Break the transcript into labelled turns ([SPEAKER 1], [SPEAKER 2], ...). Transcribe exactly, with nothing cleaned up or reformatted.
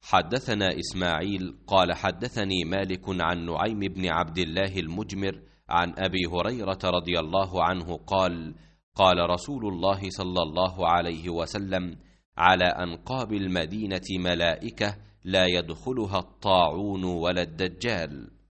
[SPEAKER 1] حدثنا إسماعيل قال حدثني مالك عن نعيم بن عبد الله المجمر عن أبي هريرة رضي الله عنه قال قال رسول الله صلى الله عليه وسلم: على أنقاب المدينة ملائكة لا يدخلها الطاعون ولا الدجال.